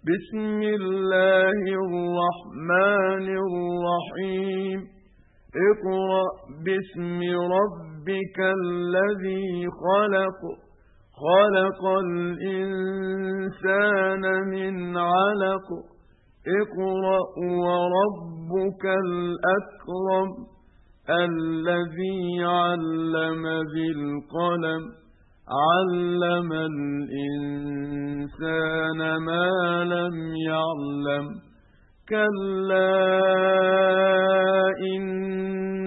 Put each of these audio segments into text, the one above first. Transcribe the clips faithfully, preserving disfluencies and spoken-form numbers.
بسم الله الرحمن الرحيم اقرأ باسم ربك الذي خلق خلق الإنسان من علق اقرأ وربك الأكرم الذي علم بالقلم علم الإنسان ما لم يعلم كلا إن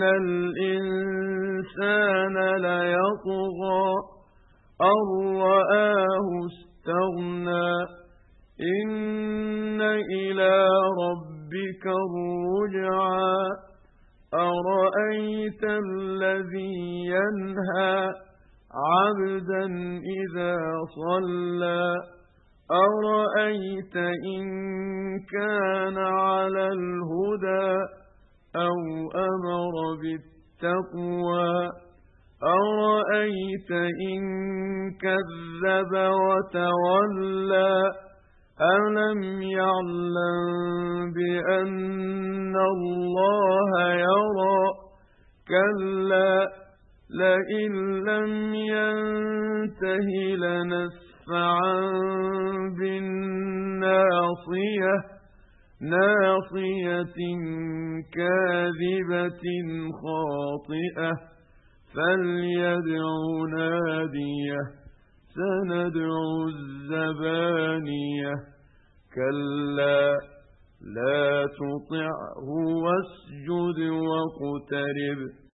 الإنسان ليطغى أن رآه استغنى إن إلى ربك الرجعى أرأيت الذي ينهى عبدا إذا صلى أرأيت إن كان على الهدى أو أمر بالتقوى أرأيت إن كذب وتولى ألم يعلم بأن الله يرى كلا لئن لم ينته لنسفعا بالناصية ناصية كاذبة خاطئة فليدع ناديه سندع الزبانية كلا لا تطعه واسجد واقترب